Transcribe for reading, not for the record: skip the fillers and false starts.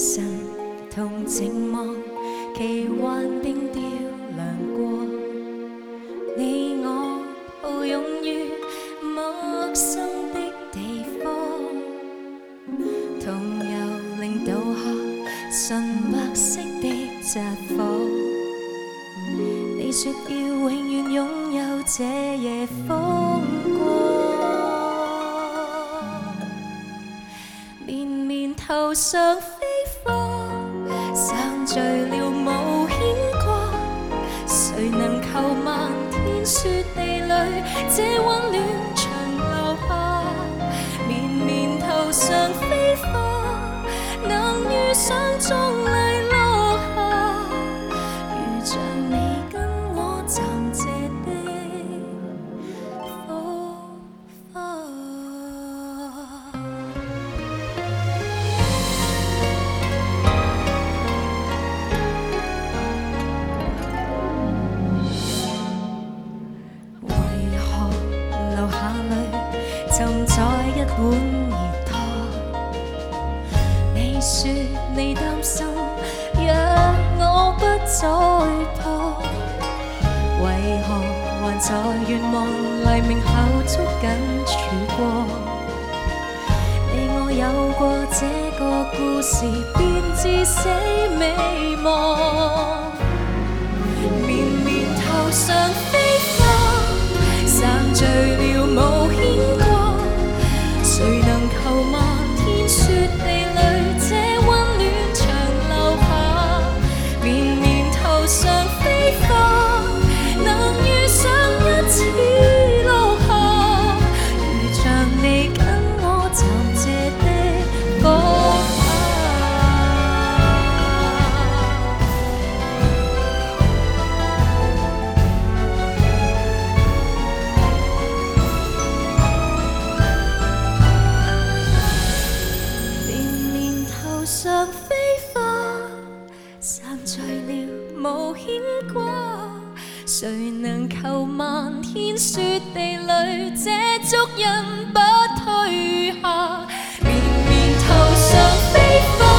神同寂寞，奇幻并调亮过。你我抱拥于陌生的地方，同游令渡下纯白色的札幌。你说要永远拥有这夜风光，绵绵头上飞花，散聚了无牵挂。谁能求漫天雪地里，这温暖长留下？绵绵头上飞花，能遇上壮丽落霞，如像你跟我暂借的火花。为何留下泪浸在一碗熱湯？你說你擔心，若我不再破，為何還在願望黎明後捉緊曙光？你我有過這個故事，便至死未忘。綿綿頭上飛花，散聚了無牽掛。誰能求漫天雪地裏，這溫暖長留下？綿綿頭上飛花，能遇上一次落霞，如像你跟我暫借的火花。綿綿頭上飛花，散聚了無牽掛。誰能求漫天雪地裏，這足印不退下？綿綿頭上飛花。